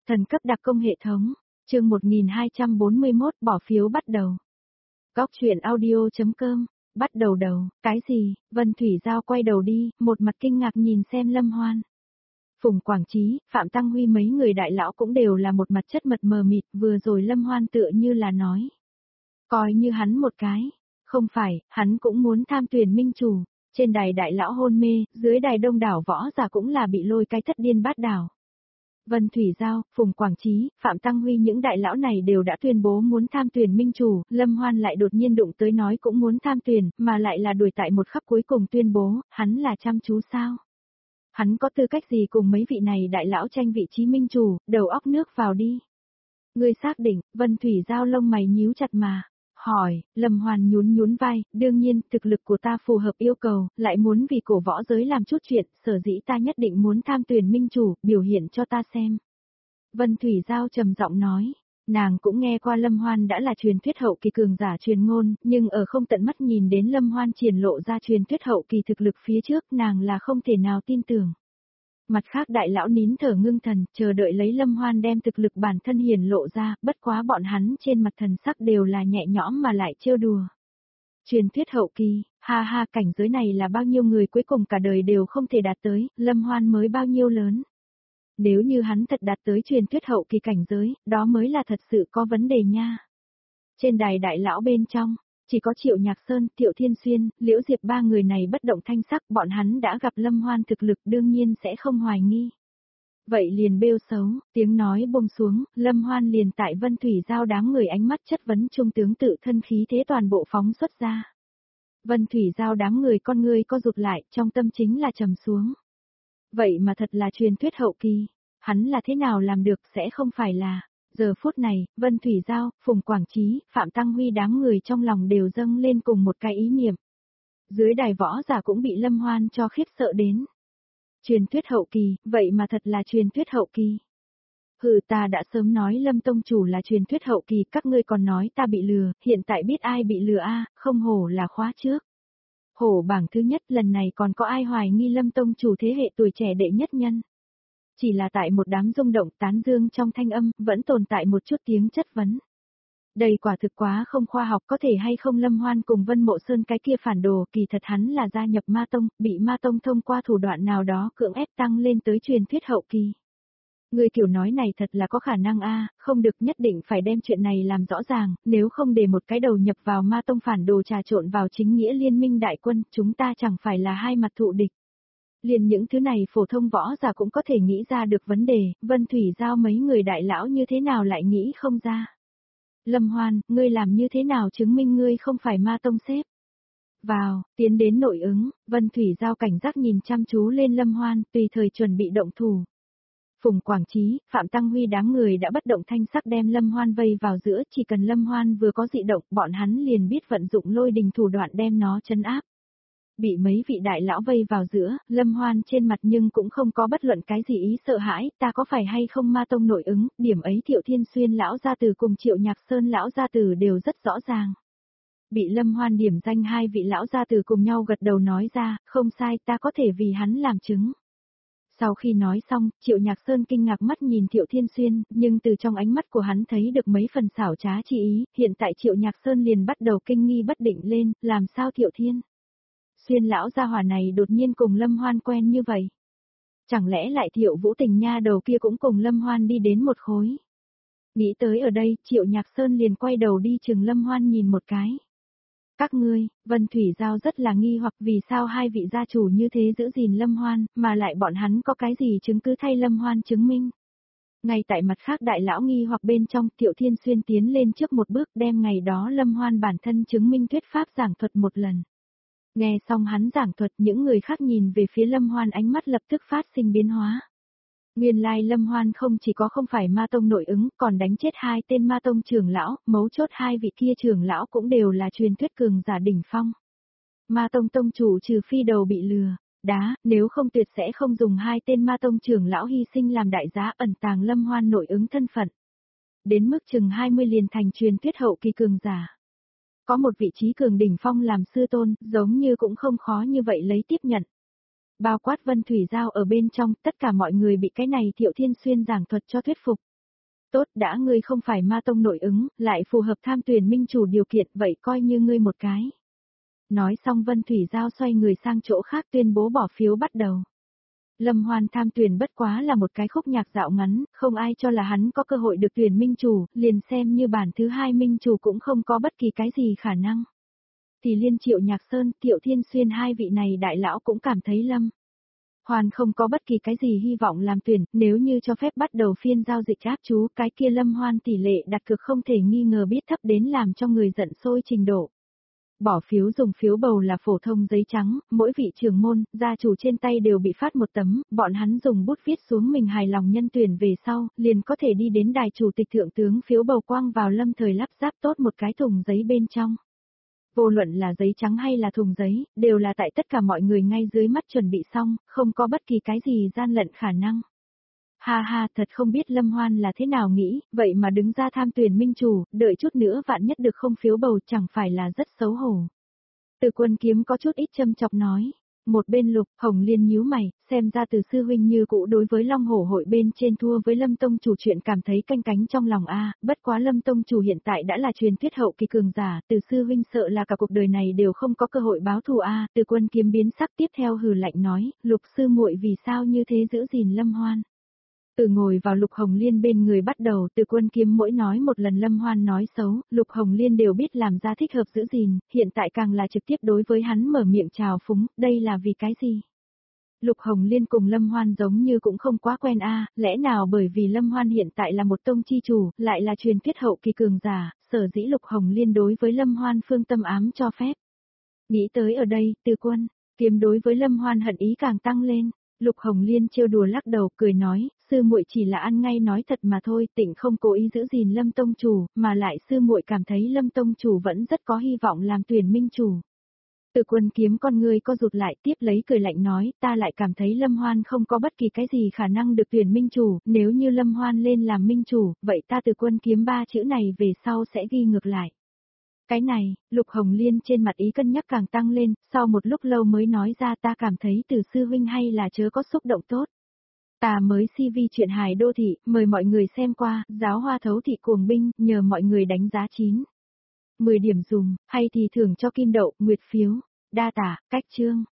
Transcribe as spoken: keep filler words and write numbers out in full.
Thần cấp đặc công hệ thống, chương một nghìn hai trăm bốn mươi mốt bỏ phiếu bắt đầu. Góc truyện audio.com, bắt đầu đầu, cái gì, Vân Thủy Giao quay đầu đi, một mặt kinh ngạc nhìn xem Lâm Hoan. Phùng Quảng Chí, Phạm Tăng Huy mấy người đại lão cũng đều là một mặt chất mật mờ mịt, vừa rồi Lâm Hoan tựa như là nói. Coi như hắn một cái, không phải, hắn cũng muốn tham tuyển minh chủ, trên đài đại lão hôn mê, dưới đài đông đảo võ giả cũng là bị lôi cái thất điên bát đảo. Vân Thủy Giao, Phùng Quảng Chí, Phạm Tăng Huy những đại lão này đều đã tuyên bố muốn tham tuyển minh chủ, Lâm Hoan lại đột nhiên đụng tới nói cũng muốn tham tuyển, mà lại là đuổi tại một khắc cuối cùng tuyên bố, hắn là chăm chú sao? Hắn có tư cách gì cùng mấy vị này đại lão tranh vị trí minh chủ, đầu óc nước vào đi. Ngươi xác định, Vân Thủy Giao lông mày nhíu chặt mà. Hỏi, Lâm Hoan nhún nhún vai, đương nhiên, thực lực của ta phù hợp yêu cầu, lại muốn vì cổ võ giới làm chút chuyện, sở dĩ ta nhất định muốn tham tuyển minh chủ, biểu hiện cho ta xem. Vân Thủy Giao trầm giọng nói, nàng cũng nghe qua Lâm Hoan đã là truyền thuyết hậu kỳ cường giả truyền ngôn, nhưng ở không tận mắt nhìn đến Lâm Hoan triển lộ ra truyền thuyết hậu kỳ thực lực phía trước nàng là không thể nào tin tưởng. Mặt khác đại lão nín thở ngưng thần, chờ đợi lấy Lâm Hoan đem thực lực bản thân hiển lộ ra, bất quá bọn hắn trên mặt thần sắc đều là nhẹ nhõm mà lại trêu đùa. Truyền thuyết hậu kỳ, ha ha, cảnh giới này là bao nhiêu người cuối cùng cả đời đều không thể đạt tới, Lâm Hoan mới bao nhiêu lớn. Nếu như hắn thật đạt tới truyền thuyết hậu kỳ cảnh giới, đó mới là thật sự có vấn đề nha. Trên đài đại lão bên trong, chỉ có Triệu Nhạc Sơn, Tiệu Thiên Xuyên, Liễu Diệp ba người này bất động thanh sắc, bọn hắn đã gặp Lâm Hoan thực lực đương nhiên sẽ không hoài nghi. Vậy liền bêu xấu, tiếng nói buông xuống, Lâm Hoan liền tại Vân Thủy Giao đám người ánh mắt chất vấn trung tướng tự thân khí thế toàn bộ phóng xuất ra. Vân Thủy Giao đám người con người co rụt lại, trong tâm chính là trầm xuống. Vậy mà thật là truyền thuyết hậu kỳ, hắn là thế nào làm được sẽ không phải là... Giờ phút này, Vân Thủy Giao, Phùng Quảng Chí, Phạm Tăng Huy đám người trong lòng đều dâng lên cùng một cái ý niệm. Dưới đài võ giả cũng bị Lâm Hoan cho khiếp sợ đến. Truyền thuyết hậu kỳ, vậy mà thật là truyền thuyết hậu kỳ. Hừ, ta đã sớm nói Lâm Tông Chủ là truyền thuyết hậu kỳ, các ngươi còn nói ta bị lừa, hiện tại biết ai bị lừa a, không hổ là khóa trước. Hổ bảng thứ nhất lần này còn có ai hoài nghi Lâm Tông Chủ thế hệ tuổi trẻ đệ nhất nhân. Chỉ là tại một đám rung động tán dương trong thanh âm, vẫn tồn tại một chút tiếng chất vấn. Đây quả thực quá không khoa học, có thể hay không Lâm Hoan cùng Vân Mộ Sơn cái kia phản đồ, kỳ thật hắn là gia nhập Ma Tông, bị Ma Tông thông qua thủ đoạn nào đó cưỡng ép tăng lên tới truyền thuyết hậu kỳ. Người kiểu nói này thật là có khả năng a, không được, nhất định phải đem chuyện này làm rõ ràng, nếu không để một cái đầu nhập vào Ma Tông phản đồ trà trộn vào chính nghĩa liên minh đại quân, chúng ta chẳng phải là hai mặt thụ địch. Liền những thứ này phổ thông võ giả cũng có thể nghĩ ra được vấn đề, Vân Thủy Giao mấy người đại lão như thế nào lại nghĩ không ra. Lâm Hoan, ngươi làm như thế nào chứng minh ngươi không phải Ma Tông xếp? Vào, tiến đến nội ứng, Vân Thủy Giao cảnh giác nhìn chăm chú lên Lâm Hoan, tùy thời chuẩn bị động thủ. Phùng Quảng Chí, Phạm Tăng Huy đám người đã bất động thanh sắc đem Lâm Hoan vây vào giữa, chỉ cần Lâm Hoan vừa có dị động, bọn hắn liền biết vận dụng lôi đình thủ đoạn đem nó trấn áp. Bị mấy vị đại lão vây vào giữa, Lâm Hoan trên mặt nhưng cũng không có bất luận cái gì ý sợ hãi, ta có phải hay không Ma Tông nội ứng, điểm ấy Thiệu Thiên Xuyên lão gia tử cùng Triệu Nhạc Sơn lão gia tử đều rất rõ ràng. Bị Lâm Hoan điểm danh hai vị lão gia tử cùng nhau gật đầu nói ra, không sai, ta có thể vì hắn làm chứng. Sau khi nói xong, Triệu Nhạc Sơn kinh ngạc mắt nhìn Thiệu Thiên Xuyên, nhưng từ trong ánh mắt của hắn thấy được mấy phần xảo trá chi ý, hiện tại Triệu Nhạc Sơn liền bắt đầu kinh nghi bất định lên, làm sao Thiệu Thiên Xuyên lão gia hỏa này đột nhiên cùng Lâm Hoan quen như vậy. Chẳng lẽ lại Thiệu Vũ Tình nha đầu kia cũng cùng Lâm Hoan đi đến một khối. Nghĩ tới ở đây, Triệu Nhạc Sơn liền quay đầu đi chừng Lâm Hoan nhìn một cái. Các ngươi, Vân Thủy Giao rất là nghi hoặc vì sao hai vị gia chủ như thế giữ gìn Lâm Hoan, mà lại bọn hắn có cái gì chứng cứ thay Lâm Hoan chứng minh. Ngay tại mặt khác đại lão nghi hoặc bên trong, Thiệu Thiên Xuyên tiến lên trước một bước đem ngày đó Lâm Hoan bản thân chứng minh thuyết pháp giảng thuật một lần. Nghe xong hắn giảng thuật, những người khác nhìn về phía Lâm Hoan ánh mắt lập tức phát sinh biến hóa. Nguyên lai Lâm Hoan không chỉ có không phải Ma Tông nội ứng, còn đánh chết hai tên Ma Tông trưởng lão, mấu chốt hai vị kia trưởng lão cũng đều là truyền thuyết cường giả đỉnh phong. Ma Tông tông chủ trừ phi đầu bị lừa, đá, nếu không tuyệt sẽ không dùng hai tên Ma Tông trưởng lão hy sinh làm đại giá ẩn tàng Lâm Hoan nội ứng thân phận. Đến mức chừng hai mươi liền thành truyền thuyết hậu kỳ cường giả. Có một vị trí cường đỉnh phong làm sư tôn, giống như cũng không khó như vậy lấy tiếp nhận. Bao quát Vân Thủy Giao ở bên trong, tất cả mọi người bị cái này Thiệu Thiên Xuyên giảng thuật cho thuyết phục. Tốt đã ngươi không phải ma tông nội ứng, lại phù hợp tham tuyển minh chủ điều kiện vậy coi như ngươi một cái. Nói xong Vân Thủy Giao xoay người sang chỗ khác tuyên bố bỏ phiếu bắt đầu. Lâm Hoan tham tuyển bất quá là một cái khúc nhạc dạo ngắn, không ai cho là hắn có cơ hội được tuyển minh chủ, liền xem như bản thứ hai minh chủ cũng không có bất kỳ cái gì khả năng. Thì liên Triệu Nhạc Sơn, Tiệu Thiên Xuyên hai vị này đại lão cũng cảm thấy Lâm Hoan không có bất kỳ cái gì hy vọng làm tuyển, nếu như cho phép bắt đầu phiên giao dịch áp chú, cái kia Lâm Hoan tỷ lệ đặt cược không thể nghi ngờ biết thấp đến làm cho người giận sôi trình độ. Bỏ phiếu dùng phiếu bầu là phổ thông giấy trắng, mỗi vị trưởng môn, gia chủ trên tay đều bị phát một tấm, bọn hắn dùng bút viết xuống mình hài lòng nhân tuyển về sau, liền có thể đi đến đài chủ tịch thượng tướng phiếu bầu quang vào lâm thời lắp ráp tốt một cái thùng giấy bên trong. Vô luận là giấy trắng hay là thùng giấy, đều là tại tất cả mọi người ngay dưới mắt chuẩn bị xong, không có bất kỳ cái gì gian lận khả năng. Ha ha, thật không biết Lâm Hoan là thế nào nghĩ, vậy mà đứng ra tham tuyển minh chủ, đợi chút nữa vạn nhất được không phiếu bầu chẳng phải là rất xấu hổ. Từ Quân Kiếm có chút ít châm chọc nói. Một bên Lục Hồng Liên nhíu mày, xem ra Từ sư huynh như cũ đối với Long Hổ hội bên trên thua với Lâm tông chủ chuyện cảm thấy canh cánh trong lòng a, bất quá Lâm tông chủ hiện tại đã là truyền thuyết hậu kỳ cường giả, Từ sư huynh sợ là cả cuộc đời này đều không có cơ hội báo thù a. Từ Quân Kiếm biến sắc tiếp theo hừ lạnh nói, Lục sư muội vì sao như thế giữ gìn Lâm Hoan. Từ ngồi vào Lục Hồng Liên bên người bắt đầu, Từ Quân Kiếm mỗi nói một lần Lâm Hoan nói xấu, Lục Hồng Liên đều biết làm ra thích hợp giữ gìn, hiện tại càng là trực tiếp đối với hắn mở miệng chào phúng, đây là vì cái gì? Lục Hồng Liên cùng Lâm Hoan giống như cũng không quá quen a, lẽ nào bởi vì Lâm Hoan hiện tại là một tông chi chủ, lại là truyền thuyết hậu kỳ cường giả, sở dĩ Lục Hồng Liên đối với Lâm Hoan phương tâm ám cho phép. Nghĩ tới ở đây, Từ Quân Kiếm đối với Lâm Hoan hận ý càng tăng lên. Lục Hồng Liên trêu đùa lắc đầu cười nói, sư muội chỉ là ăn ngay nói thật mà thôi, Tịnh không cố ý giữ gìn Lâm tông chủ, mà lại sư muội cảm thấy Lâm tông chủ vẫn rất có hy vọng làm tuyển minh chủ. Từ Quân Kiếm con người co rụt lại tiếp lấy cười lạnh nói, ta lại cảm thấy Lâm Hoan không có bất kỳ cái gì khả năng được tuyển minh chủ, nếu như Lâm Hoan lên làm minh chủ, vậy ta Từ Quân Kiếm ba chữ này về sau sẽ ghi ngược lại. Cái này, Lục Hồng Liên trên mặt ý cân nhắc càng tăng lên, sau một lúc lâu mới nói ra ta cảm thấy Từ sư huynh hay là chớ có xúc động tốt. Ta mới xê vê chuyện hài đô thị, mời mọi người xem qua, giáo hoa thấu thị cuồng binh, nhờ mọi người đánh giá chín. mười điểm dùng, hay thì thưởng cho kim đậu, nguyệt phiếu, đa tả, cách chương.